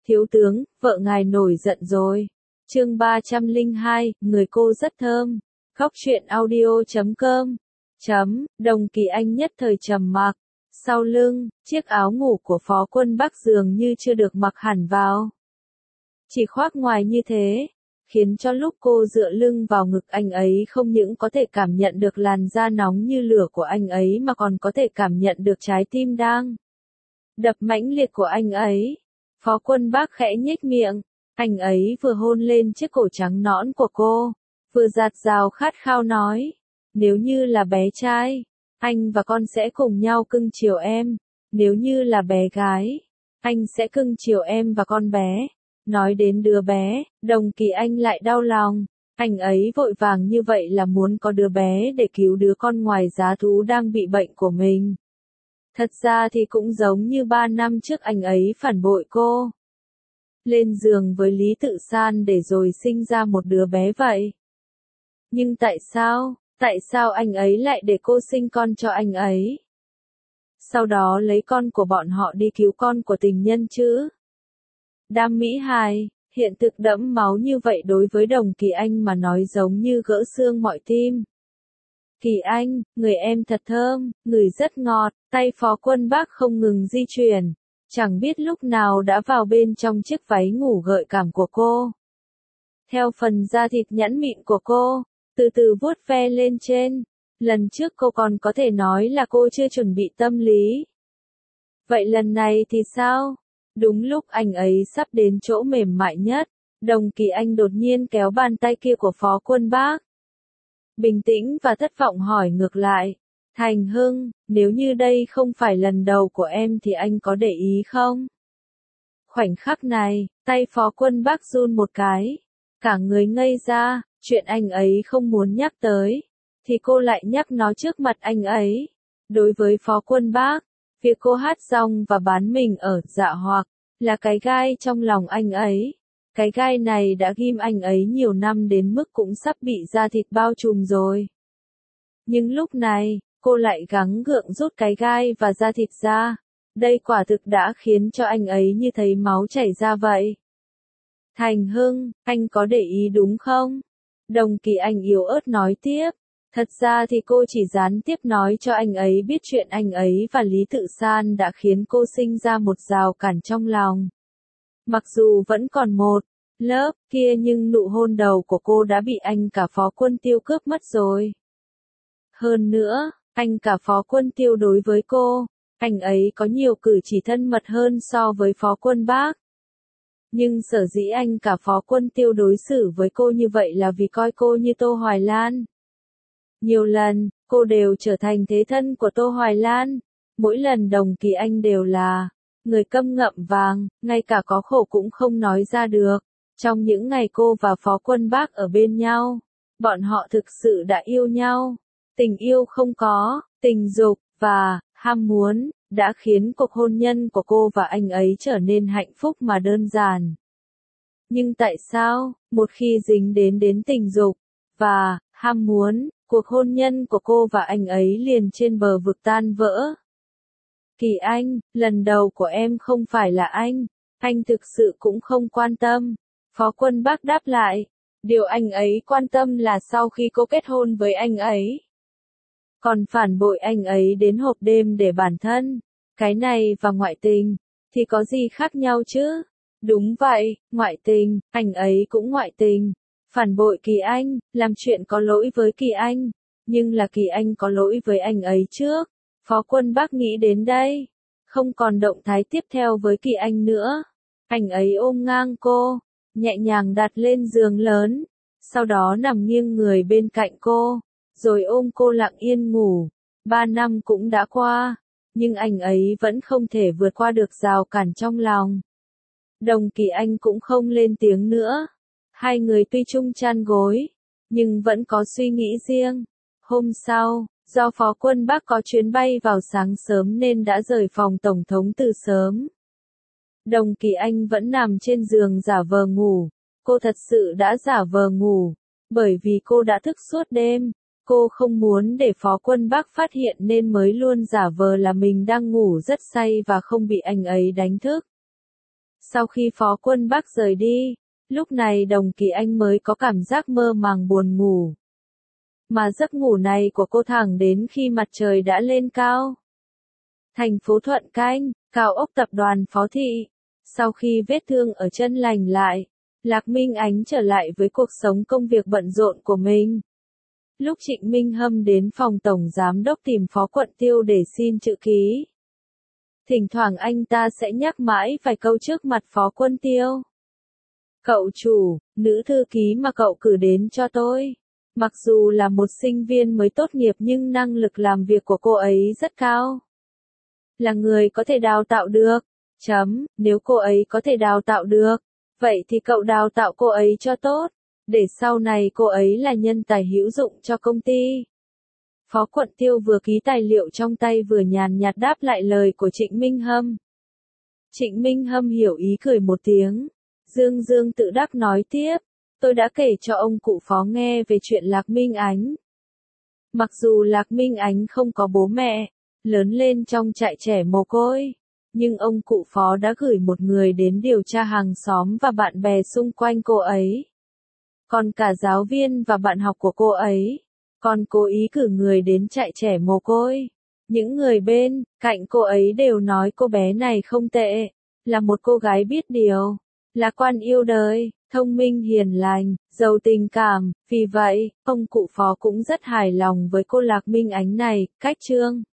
Thiếu tướng, vợ ngài nổi giận rồi. Chương 302, người cô rất thơm. Góc truyện audio.com. Đồng Kỳ Anh nhất thời trầm mặc. Sau lưng, chiếc áo ngủ của Phó Quân Bắc dường như chưa được mặc hẳn vào. Chỉ khoác ngoài như thế, khiến cho lúc cô dựa lưng vào ngực anh ấy không những có thể cảm nhận được làn da nóng như lửa của anh ấy mà còn có thể cảm nhận được trái tim đang đập mãnh liệt của anh ấy. Phó Quân Bắc khẽ nhếch miệng, anh ấy vừa hôn lên chiếc cổ trắng nõn của cô, vừa dạt dào khát khao nói, nếu như là bé trai, anh và con sẽ cùng nhau cưng chiều em, nếu như là bé gái, anh sẽ cưng chiều em và con bé. Nói đến đứa bé, Đồng Kỳ Anh lại đau lòng, anh ấy vội vàng như vậy là muốn có đứa bé để cứu đứa con ngoài giá thú đang bị bệnh của mình. Thật ra thì cũng giống như 3 năm trước anh ấy phản bội cô. Lên giường với Lý Tự San để rồi sinh ra một đứa bé vậy. Nhưng tại sao anh ấy lại để cô sinh con cho anh ấy? Sau đó lấy con của bọn họ đi cứu con của tình nhân chứ? Đam mỹ hài, hiện thực đẫm máu như vậy đối với Đồng Kỳ Anh mà nói giống như gỡ xương mọi tim. Kỳ Anh, người em thật thơm, người rất ngọt, tay Phó Quân Bắc không ngừng di chuyển, chẳng biết lúc nào đã vào bên trong chiếc váy ngủ gợi cảm của cô. Theo phần da thịt nhẵn mịn của cô, từ từ vuốt ve lên trên, lần trước cô còn có thể nói là cô chưa chuẩn bị tâm lý. Vậy lần này thì sao? Đúng lúc anh ấy sắp đến chỗ mềm mại nhất, Đồng Kỳ Anh đột nhiên kéo bàn tay kia của Phó Quân Bắc. Bình tĩnh và thất vọng hỏi ngược lại, Thành Hưng, nếu như đây không phải lần đầu của em thì anh có để ý không? Khoảnh khắc này, tay Phó Quân Bắc run một cái, cả người ngây ra, chuyện anh ấy không muốn nhắc tới, thì cô lại nhắc nó trước mặt anh ấy. Đối với Phó Quân Bắc, việc cô hát rong và bán mình ở Dạ Hoặc là cái gai trong lòng anh ấy. Cái gai này đã ghim anh ấy nhiều năm đến mức cũng sắp bị da thịt bao trùm rồi. Nhưng lúc này, cô lại gắng gượng rút cái gai và da thịt ra. Đây quả thực đã khiến cho anh ấy như thấy máu chảy ra vậy. Thành Hưng, anh có để ý đúng không? Đồng Kỳ Anh yếu ớt nói tiếp. Thật ra thì cô chỉ gián tiếp nói cho anh ấy biết chuyện anh ấy và Lý Tự San đã khiến cô sinh ra một rào cản trong lòng. Mặc dù vẫn còn một lớp kia nhưng nụ hôn đầu của cô đã bị anh cả Phó Quân Tiêu cướp mất rồi. Hơn nữa, anh cả Phó Quân Tiêu đối với cô, anh ấy có nhiều cử chỉ thân mật hơn so với Phó Quân Bắc. Nhưng sở dĩ anh cả Phó Quân Tiêu đối xử với cô như vậy là vì coi cô như Tô Hoài Lan. Nhiều lần, cô đều trở thành thế thân của Tô Hoài Lan. Mỗi lần Đồng Kỳ Anh đều là người câm ngậm vàng, ngay cả có khổ cũng không nói ra được. Trong những ngày cô và Phó Quân Bắc ở bên nhau, bọn họ thực sự đã yêu nhau. Tình yêu không có, tình dục và ham muốn đã khiến cuộc hôn nhân của cô và anh ấy trở nên hạnh phúc mà đơn giản. Nhưng tại sao, một khi dính đến tình dục và ham muốn, cuộc hôn nhân của cô và anh ấy liền trên bờ vực tan vỡ? Kỳ Anh, lần đầu của em không phải là anh thực sự cũng không quan tâm. Phó Quân Bắc đáp lại, điều anh ấy quan tâm là sau khi cô kết hôn với anh ấy, còn phản bội anh ấy đến hộp đêm để bản thân. Cái này và ngoại tình, thì có gì khác nhau chứ? Đúng vậy, ngoại tình, anh ấy cũng ngoại tình. Phản bội Kỳ Anh, làm chuyện có lỗi với Kỳ Anh, nhưng là Kỳ Anh có lỗi với anh ấy trước. Phó Quân Bắc nghĩ đến đây, không còn động thái tiếp theo với Kỳ Anh nữa. Anh ấy ôm ngang cô, nhẹ nhàng đặt lên giường lớn, sau đó nằm nghiêng người bên cạnh cô, rồi ôm cô lặng yên ngủ. 3 năm cũng đã qua, nhưng anh ấy vẫn không thể vượt qua được rào cản trong lòng. Đồng Kỳ Anh cũng không lên tiếng nữa. Hai người tuy chung chăn gối, nhưng vẫn có suy nghĩ riêng. Hôm sau, do Phó Quân Bắc có chuyến bay vào sáng sớm nên đã rời phòng Tổng thống từ sớm. Đồng Kỳ Anh vẫn nằm trên giường giả vờ ngủ. Cô thật sự đã giả vờ ngủ, bởi vì cô đã thức suốt đêm. Cô không muốn để Phó Quân Bắc phát hiện nên mới luôn giả vờ là mình đang ngủ rất say và không bị anh ấy đánh thức. Sau khi Phó Quân Bắc rời đi, lúc này Đồng Kỳ Anh mới có cảm giác mơ màng buồn ngủ. Mà giấc ngủ này của cô thẳng đến khi mặt trời đã lên cao. Thành phố Thuận Canh, cao ốc tập đoàn Phó Thị. Sau khi vết thương ở chân lành lại, Lạc Minh Ánh trở lại với cuộc sống công việc bận rộn của mình. Lúc Trịnh Minh Hâm đến phòng tổng giám đốc tìm Phó Quận Tiêu để xin chữ ký. Thỉnh thoảng anh ta sẽ nhắc mãi vài câu trước mặt Phó Quân Tiêu. Cậu chủ, nữ thư ký mà cậu cử đến cho tôi. Mặc dù là một sinh viên mới tốt nghiệp nhưng năng lực làm việc của cô ấy rất cao. Là người có thể đào tạo được. Nếu cô ấy có thể đào tạo được, vậy thì cậu đào tạo cô ấy cho tốt, để sau này cô ấy là nhân tài hữu dụng cho công ty. Phó Quận Tiêu vừa ký tài liệu trong tay vừa nhàn nhạt đáp lại lời của Trịnh Minh Hâm. Trịnh Minh Hâm hiểu ý cười một tiếng. Dương Dương tự đắc nói tiếp, tôi đã kể cho ông cụ Phó nghe về chuyện Lạc Minh Ánh. Mặc dù Lạc Minh Ánh không có bố mẹ, lớn lên trong trại trẻ mồ côi, nhưng ông cụ Phó đã gửi một người đến điều tra hàng xóm và bạn bè xung quanh cô ấy. Còn cả giáo viên và bạn học của cô ấy, còn cố ý cử người đến trại trẻ mồ côi. Những người bên cạnh cô ấy đều nói cô bé này không tệ, là một cô gái biết điều, lạc quan yêu đời, thông minh hiền lành, giàu tình cảm. Vì vậy, ông cụ Phó cũng rất hài lòng với cô Lạc Minh Ánh này. Cách chương